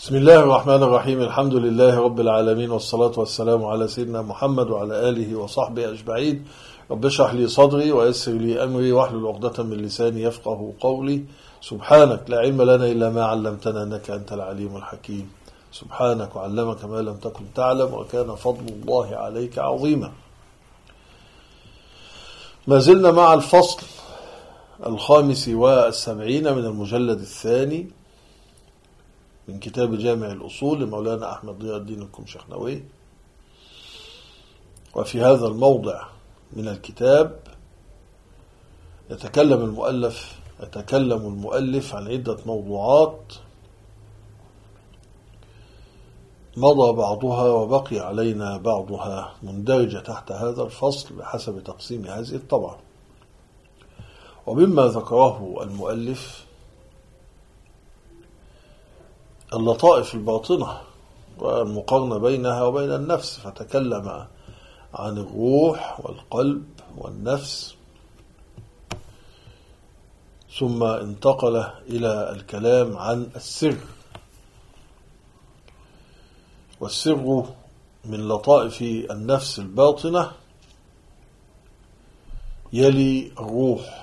بسم الله الرحمن الرحيم. الحمد لله رب العالمين، والصلاة والسلام على سيدنا محمد وعلى آله وصحبه أجمعين. رب اشرح لي صدري ويسر لي أمري واحلل عقدة من لساني يفقه قولي. سبحانك لا علم لنا إلا ما علمتنا إنك أنت العليم الحكيم. سبحانك وعلمك ما لم تكن تعلم وكان فضل الله عليك عظيما. ما زلنا مع الفصل 75 من المجلد الثاني من كتاب جامع الأصول لمولانا أحمد ضياء الدين الكمشخنوي. وفي هذا الموضع من الكتاب يتكلم المؤلف عن عدة موضوعات مضى بعضها وبقي علينا بعضها مندرجة تحت هذا الفصل بحسب تقسيم هذه الطبعة. ومما ذكره المؤلف اللطائف الباطنة والمقارنة بينها وبين النفس، فتكلم عن الروح والقلب والنفس، ثم انتقل إلى الكلام عن السر. والسر من لطائف النفس الباطنة يلي الروح.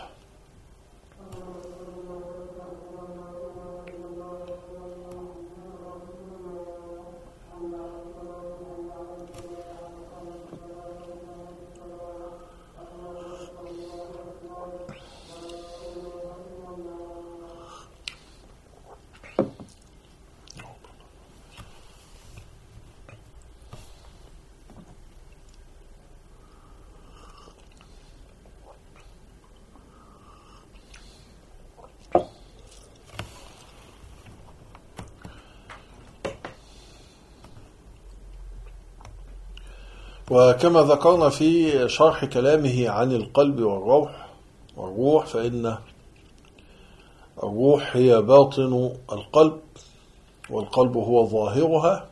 وكما ذكرنا في شرح كلامه عن القلب والروح فإن الروح هي باطن القلب والقلب هو ظاهرها،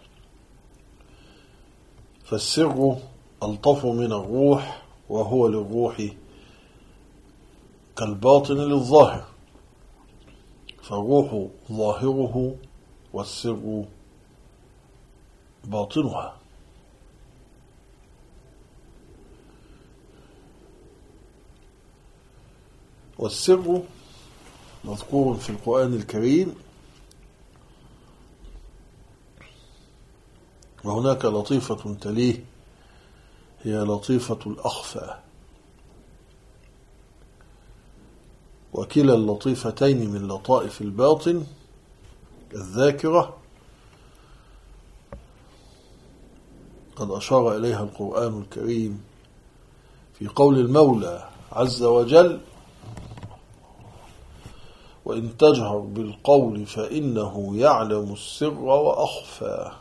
فالسر ألطف من الروح وهو للروح كالباطن للظاهر، فالروح ظاهره والسر باطنها. والسر مذكور في القرآن الكريم، وهناك لطيفة تليه هي لطيفة الأخفى، وكلا اللطيفتين من لطائف الباطن الذاكرة قد أشار إليها القرآن الكريم في قول المولى عز وجل: وإن تجهر بالقول فإنه يعلم السر وأخفى.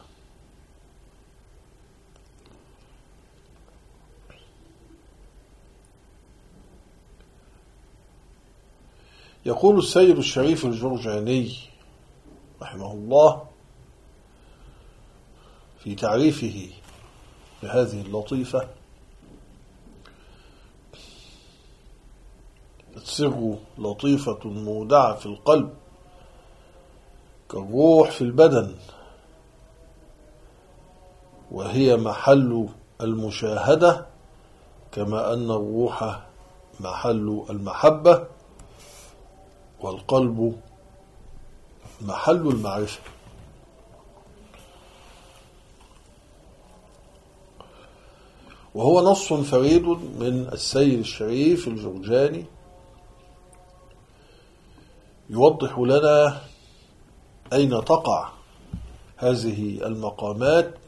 يقول السيد الشريف الجرجاني رحمه الله في تعريفه بهذه اللطيفة: السر لطيفة مودعة في القلب كالروح في البدن، وهي محل المشاهدة كما أن الروح محل المحبة والقلب محل المعرفة. وهو نص فريد من السيد الشريف الجرجاني يوضح لنا أين تقع هذه المقامات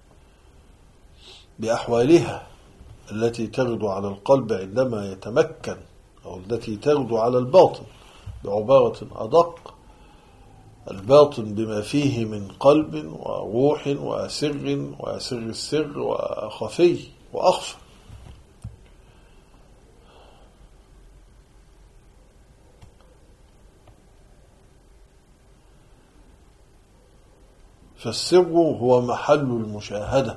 بأحوالها التي تغدو على القلب عندما يتمكن، أو التي تغدو على الباطن بعبارة أدق: الباطن بما فيه من قلب وروح وسر السر وخفي وأخفى. فالسر هو محل المشاهدة،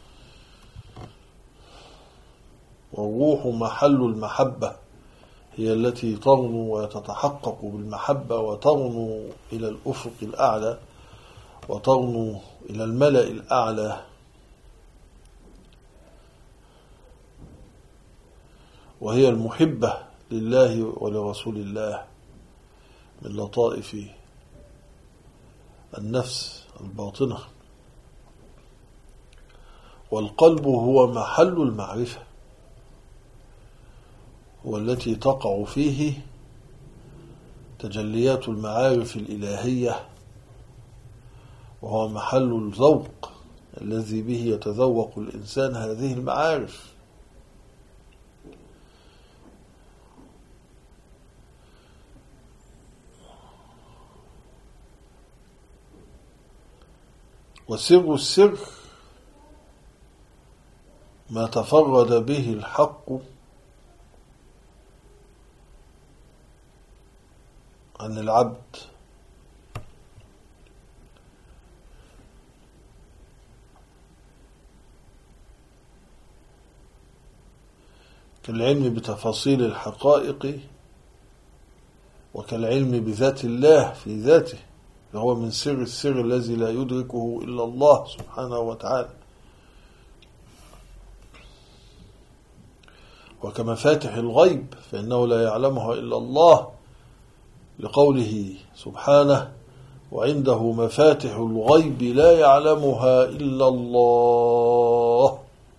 والروح محل المحبة، هي التي ترنو وتتحقق بالمحبة وترنو إلى الأفق الأعلى وترنو إلى الملأ الأعلى، وهي المحبة لله ولرسول الله من لطائف النفس الباطنة. والقلب هو محل المعرفة، والتي تقع فيه تجليات المعارف الإلهية، وهو محل الذوق الذي به يتذوق الإنسان هذه المعارف. وسر السر ما تفرد به الحق عن العبد، كالعلم بتفاصيل الحقائق، وكالعلم بذات الله في ذاته، فهو من سر السر الذي لا يدركه إلا الله سبحانه وتعالى. وكمفاتح الغيب فإنه لا يعلمها إلا الله، لقوله سبحانه: وعنده مفاتح الغيب لا يعلمها إلا الله.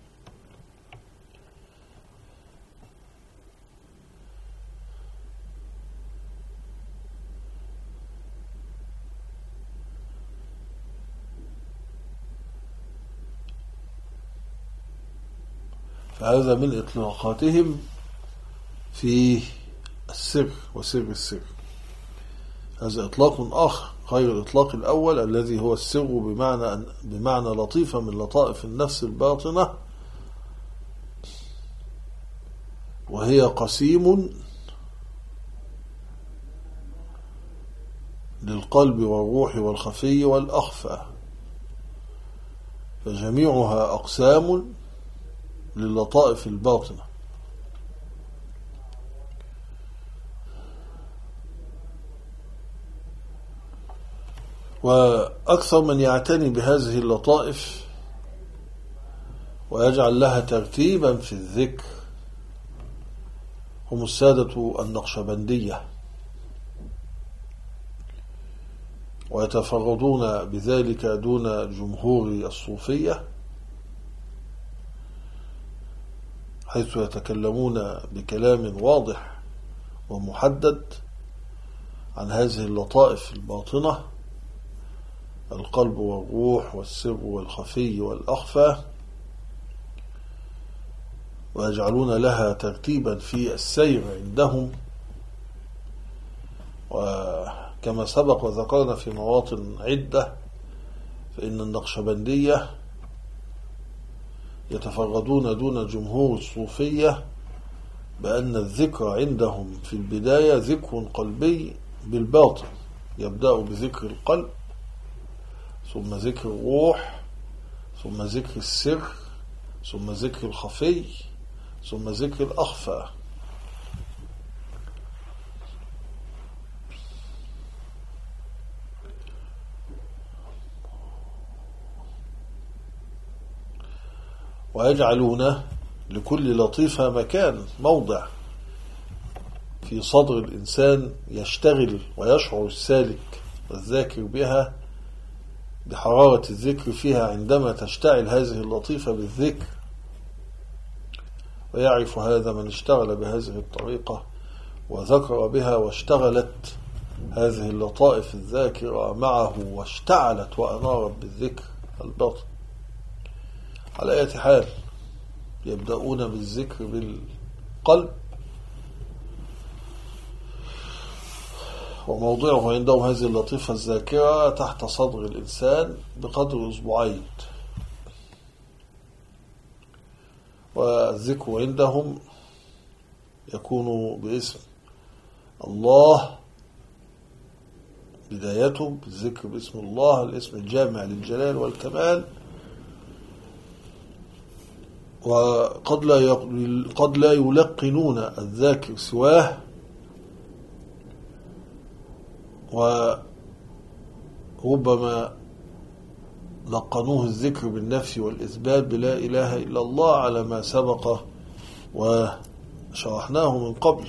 فهذا من إطلاقاتهم في السر وسر السر. هذا إطلاق آخر غير الإطلاق الأول الذي هو السر بمعنى لطيفة من لطائف النفس الباطنة، وهي قسيم للقلب والروح والخفي والأخفى، فجميعها أقسام للطائف الباطنة. وأكثر من يعتني بهذه اللطائف ويجعل لها ترتيبا في الذكر هم السادة النقشبندية، ويتفردون بذلك دون جمهور الصوفية، حيث يتكلمون بكلام واضح ومحدد عن هذه اللطائف الباطنة، القلب والروح والسر والخفي والأخفى، ويجعلون لها ترتيبا في السير عندهم. وكما سبق وذكرنا في مواطن عدة، فإن النقشبندية يتفردون دون جمهور الصوفية بأن الذكر عندهم في البداية ذكر قلبي بالباطن، يبدأ بذكر القلب، ثم ذكر الروح، ثم ذكر السر، ثم ذكر الخفي، ثم ذكر الأخفى. ويجعلون لكل لطيفة مكان، موضع في صدر الإنسان يشتغل ويشعر السالك والذاكر بها بحرارة الذكر فيها عندما تشتعل هذه اللطيفة بالذكر. ويعرف هذا من اشتغل بهذه الطريقة وذكر بها واشتغلت هذه اللطائف الذاكرة معه واشتعلت وأنارت بالذكر الباطن. على أي حال يبدأون بالذكر بالقلب، وموضعه عندهم هذه اللطيفة الذاكرة تحت صدر الإنسان بقدر أسبوعين. والذكر عندهم يكون باسم الله، بدايته بالذكر باسم الله، الاسم الجامع للجلال والكمال. وقد لا يلقنون الذاكر سواه، وربما لقنوه الذكر بالنفي والإثبات بلا إله إلا الله على ما سبق وشرحناه من قبل.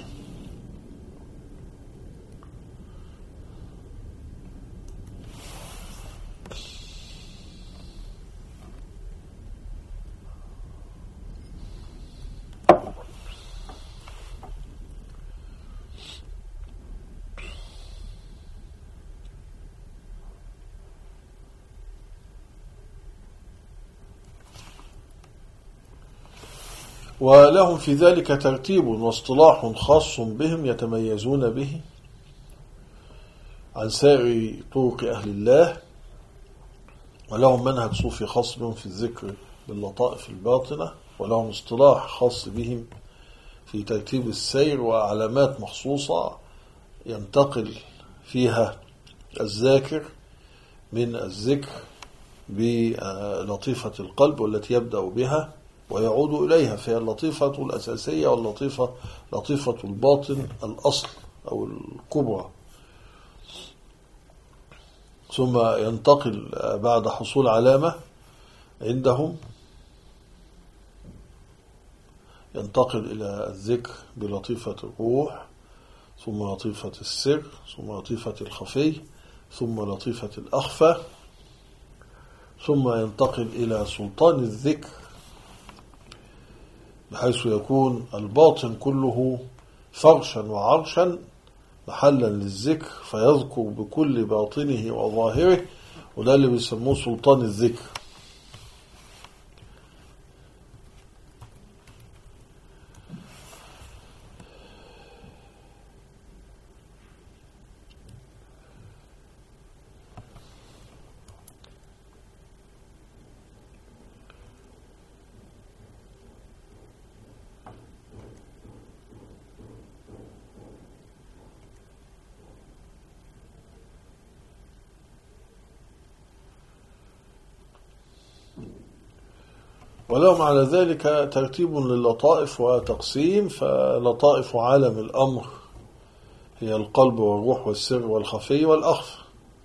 ولهم في ذلك ترتيب واصطلاح خاص بهم يتميزون به عن سائر طرق أهل الله، ولهم منهج صوفي خاص بهم في الذكر باللطائف الباطنة، ولهم اصطلاح خاص بهم في ترتيب السير وعلامات مخصوصة ينتقل فيها الذاكر من الذكر بلطيفة القلب والتي يبدأ بها ويعود إليها، فهي اللطيفة الأساسية لطيفة الباطن الأصل أو الكبرى. ثم ينتقل بعد حصول علامة عندهم، ينتقل إلى الذكر بلطيفة الروح، ثم لطيفة السر، ثم لطيفة الخفي، ثم لطيفة الأخفى، ثم ينتقل إلى سلطان الذكر، بحيث يكون الباطن كله فرشا وعرشا محلا للذكر، فيذكر بكل باطنه وظاهره، وده اللي بيسموه سلطان الذكر. ولهم على ذلك ترتيب للطائف وتقسيم، فلطائف عالم الأمر هي القلب والروح والسر والخفي والأخفى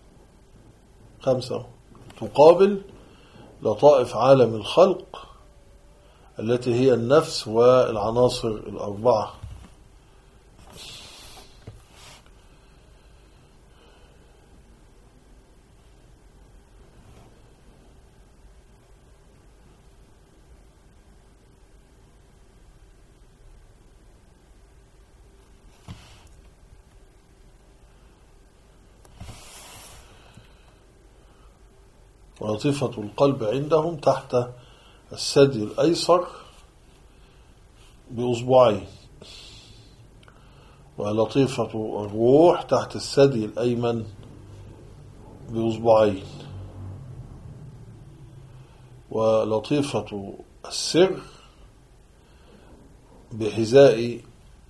5، تقابل لطائف عالم الخلق التي هي النفس والعناصر الأربعة. ولطيفة القلب عندهم تحت الثدي الأيسر بأصبعين، ولطيفة الروح تحت الثدي الأيمن بأصبعين، ولطيفة السر بحذاء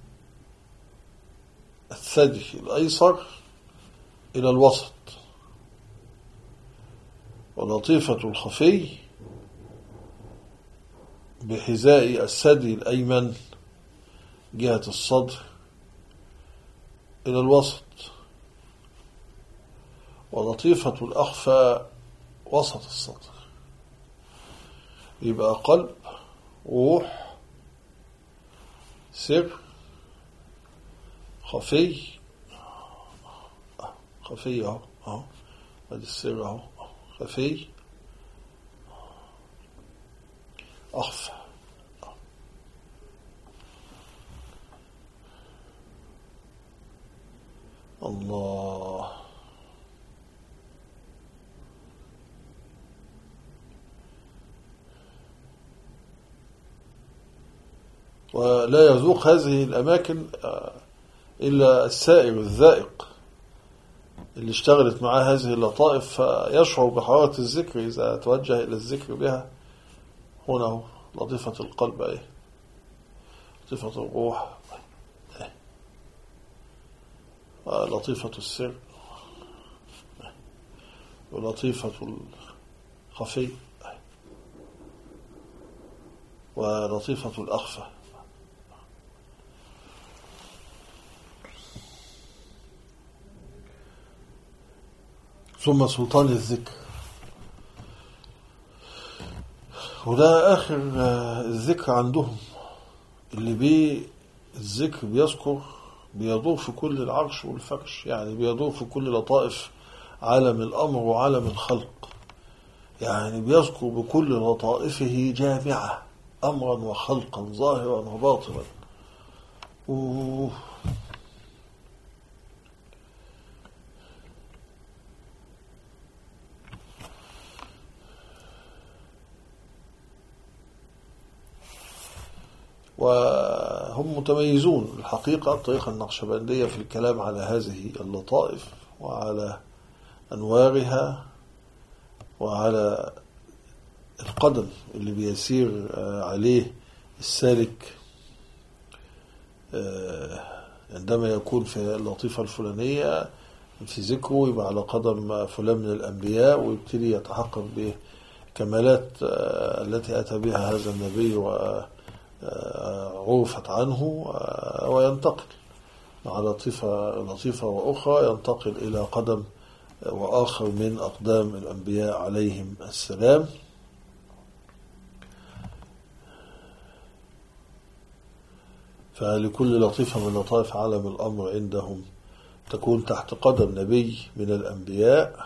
الثدي الأيسر إلى الوسط، ولطيفة الخفي بحذاء الثدي الأيمن جهة الصدر إلى الوسط، ولطيفة الأخفى وسط الصدر. يبقى قلب، روح، سر، خفي اهو ادي السر اهو، خفي، أخفى. الله. ولا يذوق هذه الأماكن إلا السائر الذائق اللي اشتغلت معاه هذه اللطائف، فيشعر بحرارة الذكر إذا توجه إلى الذكر بها. هنا لطيفة القلب اهي، لطيفة الروح اهي، ولطيفة السر، ولطيفة الخفي، ولطيفة الأخفى. ثم سلطان الذكر وده آخر الذكر عندهم، اللي بيه الذكر بيذكر بيدور في كل العرش والفرش، يعني بيدور في كل لطائف عالم الأمر وعالم الخلق، يعني بيذكر بكل لطائفه جامعة أمرا وخلقا ظاهرا وباطنا. وهم متميزون الحقيقة الطريقة النقشبندية في الكلام على هذه اللطائف وعلى أنوارها وعلى القدم اللي بيسير عليه السالك عندما يكون في اللطيفة الفلانية في ذكره، يبقى على قدم فلان من الأنبياء ويبتدي يتحقق بكمالات التي أتى بها هذا النبي وعرفت عنه، وينتقل مع لطيفة وأخرى، ينتقل إلى قدم وآخر من أقدام الأنبياء عليهم السلام. فلكل لطيفة من لطائف عالم الأمر عندهم تكون تحت قدم نبي من الأنبياء،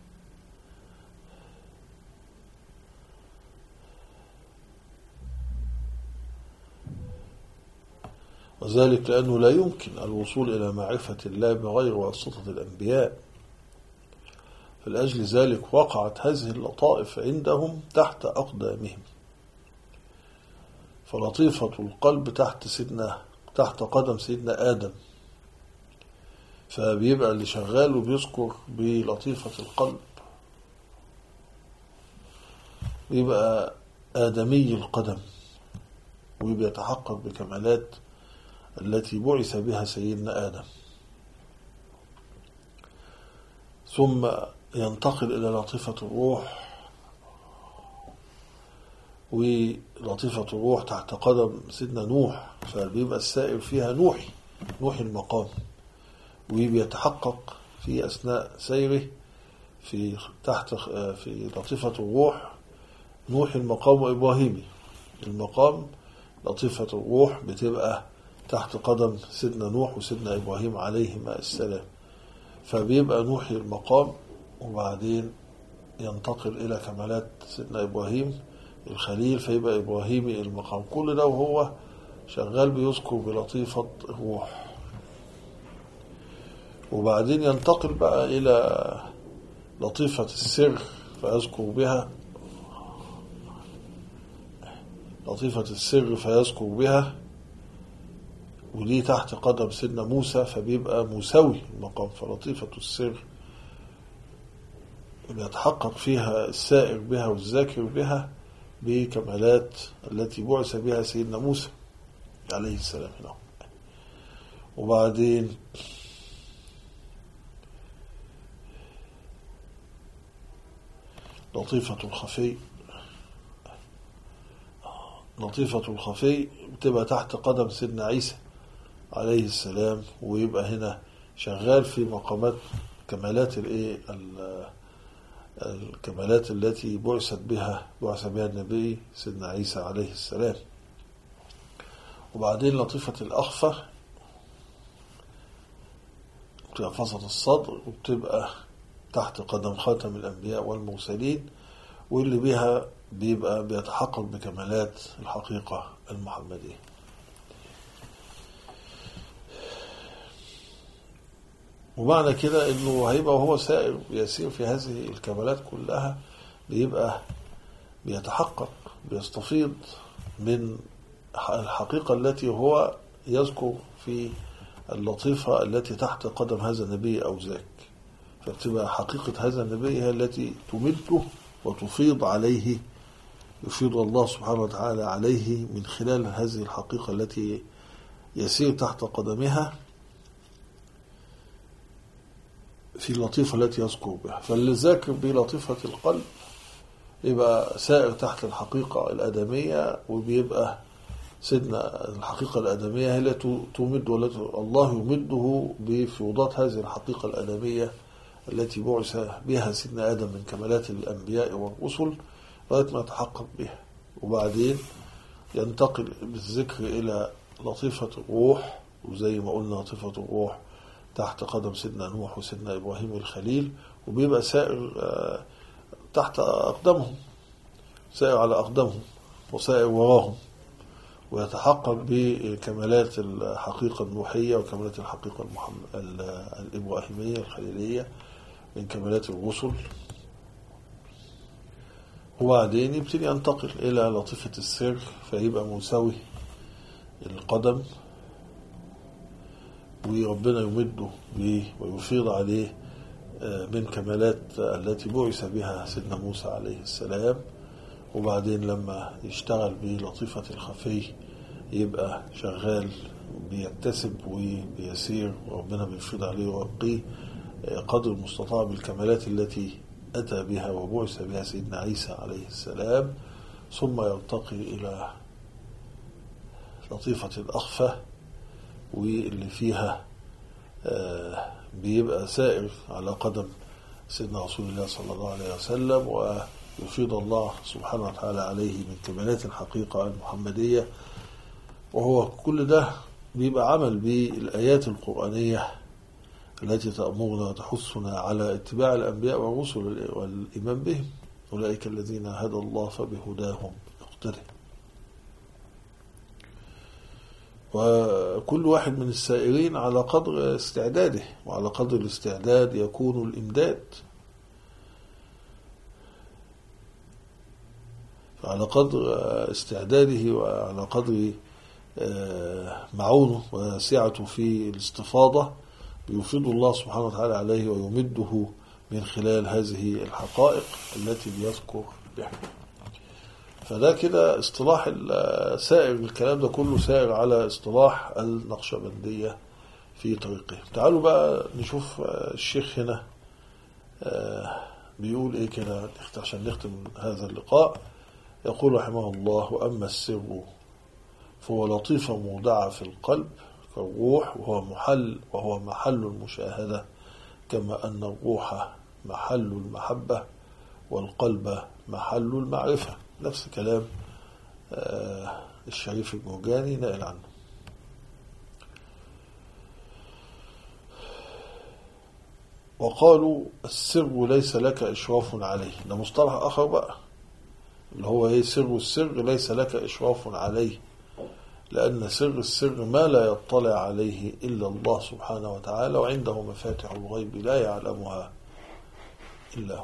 وذلك لأنه لا يمكن الوصول إلى معرفة الله بغير واسطة الأنبياء. فلأجل ذلك وقعت هذه اللطائف عندهم تحت أقدامهم. فلطيفة القلب تحت قدم سيدنا آدم، فبيبقى اللي شغال وبيذكر بلطيفة القلب بيبقى آدمي القدم، وبيتحقق بكمالات التي بعث بها سيدنا آدم، ثم ينتقل إلى لطيفة الروح، ولطيفة الروح تحت قدم سيدنا نوح، فبيبقى السائر فيها نوح المقام، وبيتحقق في أثناء سيره في لطيفة الروح نوح المقام وإبراهيمي المقام. لطيفة الروح بتبقى تحت قدم سيدنا نوح وسيدنا إبراهيم عليهما السلام، فبيبقى نوحي المقام، وبعدين ينتقل إلى كمالات سيدنا إبراهيم الخليل، فيبقى إبراهيمي المقام. كل ده وهو شغال بيذكر بلطيفة الروح. وبعدين ينتقل بقى إلى لطيفة السر فيذكر بها ودي تحت قدم سيدنا موسى، فبيبقى موسوي المقام. فلطيفة السر يتحقق فيها السائر بها والذاكر بها بكمالات التي بعث بها سيدنا موسى عليه السلام. وبعدين لطيفة الخفي بتبقى تحت قدم سيدنا عيسى عليه السلام، ويبقى هنا شغال في مقامات الكمالات التي بعث بها النبي سيدنا عيسى عليه السلام. وبعدين لطيفة الأخفى بتبقى في وسط الصدر، وبتبقى تحت قدم خاتم الأنبياء والمرسلين، واللي بها بيبقى بيتحقق بكمالات الحقيقة المحمدية. ومعنى كده انه هيبقى وهو سائر يسير في هذه الكمالات كلها بيبقى بيتحقق بيستفيض من الحقيقة التي هو يذكر في اللطيفة التي تحت قدم هذا النبي أو ذاك. فبتبقى حقيقة هذا النبي هي التي تمده وتفيض عليه، يفيض الله سبحانه وتعالى عليه من خلال هذه الحقيقة التي يسير تحت قدمها في اللطيفة التي يذكر بها. فاللي ذاكر بلطيفة القلب يبقى سائر تحت الحقيقة الآدمية، وبيبقى سيدنا الحقيقة الآدمية هي التي تمد، والتي الله يمده بفيوضات هذه الحقيقة الآدمية التي بعث بها سيدنا آدم من كمالات الأنبياء والرسل لغاية ما يتحقق بها. وبعدين ينتقل بالذكر إلى لطيفة الروح، وزي ما قلنا لطيفة الروح تحت قدم سيدنا نوح وسيدنا إبراهيم الخليل، وبيبقى سائر تحت أقدامهم، سائر على أقدامهم وسائر وراهم، ويتحقق بكمالات الحقيقة النوحية وكمالات الحقيقة الإبراهيمية الخليلية من كمالات الرسل. وبعدين يبتدي ينتقل إلى لطيفة السر، فيبقى مساوي القدم، وربنا يمده به ويفيض عليه من كمالات التي بعث بها سيدنا موسى عليه السلام. وبعدين لما يشتغل بلطيفة الخفي يبقى شغال بيكتسب وبيسير، وربنا بيفيض عليه ويرقيه قدر المستطاع بالكمالات التي أتى بها وبعث بها سيدنا عيسى عليه السلام. ثم يرتقي إلى لطيفة الأخفة، واللي فيها بيبقى سائر على قدم سيدنا رسول الله صلى الله عليه وسلم، ويفيض الله سبحانه وتعالى عليه من كمالات الحقيقة المحمدية. وهو كل ده بيبقى عمل بالآيات القرآنية التي تأمرنا وتحثنا على اتباع الأنبياء والرسل والإيمان بهم، أولئك الذين هدى الله فبهداهم يقتدي. وكل واحد من السائرين على قدر استعداده، وعلى قدر الاستعداد يكون الإمداد، فعلى قدر استعداده وعلى قدر معونه وسعته في الاستفاضة بيفيض الله سبحانه وتعالى عليه ويمده من خلال هذه الحقائق التي بيذكر بها. فده كده اصطلاح سائر، الكلام ده كله سائر على اصطلاح النقشبندية في طريقه. تعالوا بقى نشوف الشيخ هنا بيقول ايه كده عشان نختم هذا اللقاء. يقول رحمه الله: وأما السر فهو لطيفة مودعة في القلب كالروح، وهو محل المشاهدة، كما أن الروح محل المحبة والقلب محل المعرفة. نفس كلام الشريف المرجاني نقل عنه. وقالوا السر ليس لك إشراف عليه، ده مصطلح آخر بقى اللي هو ايه؟ سر السر ليس لك إشراف عليه، لأن سر السر ما لا يطلع عليه إلا الله سبحانه وتعالى، وعنده مفاتح الغيب لا يعلمها إلا هو.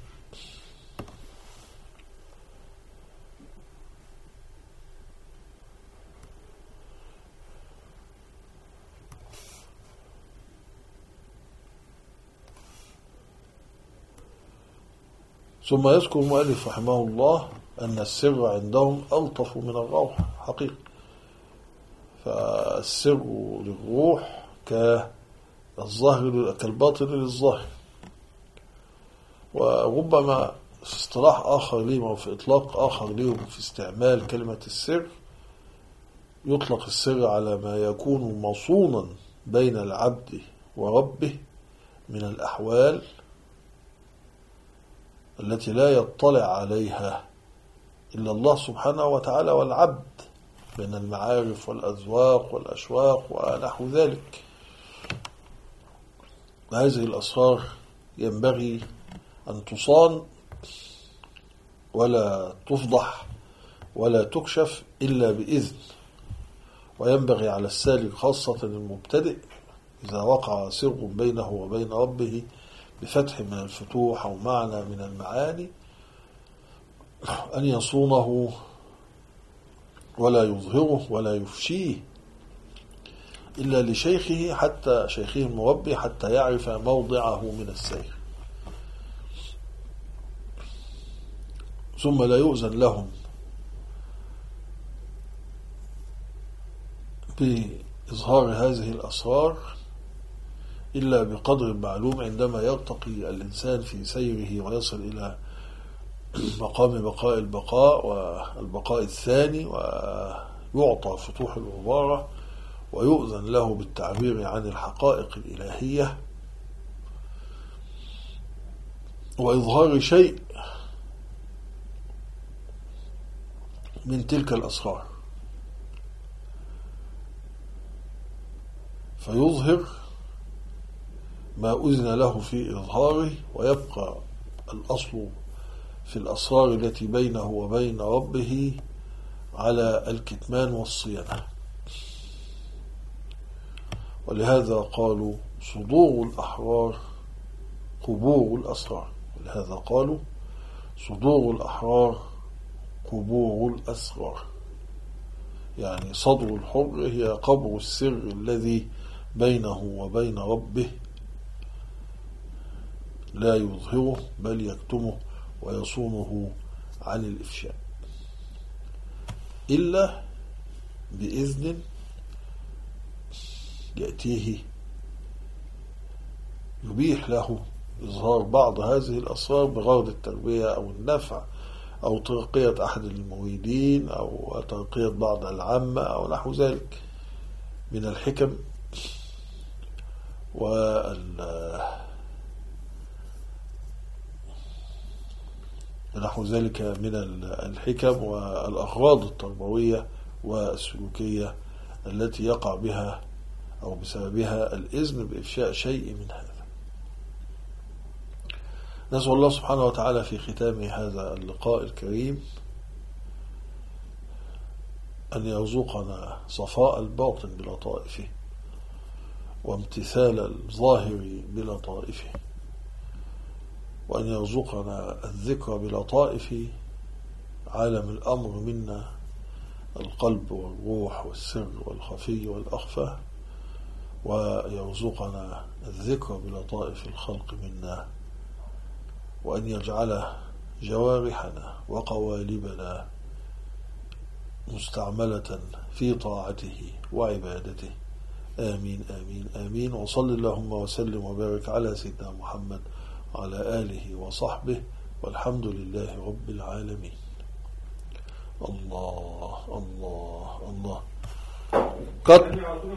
ثم يذكر المؤلف رحمه الله أن السر عندهم ألطف من الروح حقيقة. فالسر للروح كالظاهر كالباطن للظاهر. وربما في اصطلاح آخر لهم أو في إطلاق آخر لهم في استعمال كلمة السر، يطلق السر على ما يكون مصونا بين العبد وربه من الأحوال التي لا يطلع عليها إلا الله سبحانه وتعالى والعبد، من المعارف والأذواق والأشواق ونحو ذلك. هذه الأسرار ينبغي أن تصان ولا تفضح ولا تكشف إلا بإذن. وينبغي على السالك خاصة المبتدئ إذا وقع سر بينه وبين ربه بفتح من الفتوح أو معنى من المعاني أن يصونه ولا يظهره ولا يفشيه إلا لشيخه، حتى شيخه المربي، حتى يعرف موضعه من السير. ثم لا يؤذن لهم بإظهار هذه الأسرار إلا بقدر المعلوم عندما يرتقي الإنسان في سيره ويصل إلى مقام بقاء البقاء والبقاء الثاني، ويعطى فتوح العبارة ويؤذن له بالتعبير عن الحقائق الإلهية وإظهار شيء من تلك الأسرار، فيظهر ما أذن له في إظهاره، ويبقى الأصل في الأسرار التي بينه وبين ربه على الكتمان والصيانة. ولهذا قالوا صدور الأحرار قبور الأسرار، ولهذا قالوا صدور الأحرار قبور الأسرار، يعني صدر الحر هي قبر السر الذي بينه وبين ربه، لا يظهره بل يكتمه ويصونه عن الإفشاء إلا بإذن يأتيه يبيح له إظهار بعض هذه الأسرار بغرض التربية أو النفع أو ترقية أحد المريدين أو ترقية بعض العامة أو نحو ذلك من الحكم ونحو ذلك من الحكم والأغراض التربوية والسلوكية التي يقع بها أو بسببها الإذن بإفشاء شيء من هذا. نسأل الله سبحانه وتعالى في ختام هذا اللقاء الكريم أن يرزقنا صفاء الباطن بلطائفه وامتثال الظاهر بلطائفه، وأن يرزقنا الذكر بلطائف عالم الأمر منا، القلب والروح والسر والخفي والأخفى، ويرزقنا الذكر بلطائف الخلق منا، وأن يجعل جوارحنا وقوالبنا مستعملة في طاعته وعبادته. آمين آمين آمين. وصل اللهم وسلم وبارك على سيدنا محمد وعلى آله وصحبه، والحمد لله رب العالمين. الله الله الله.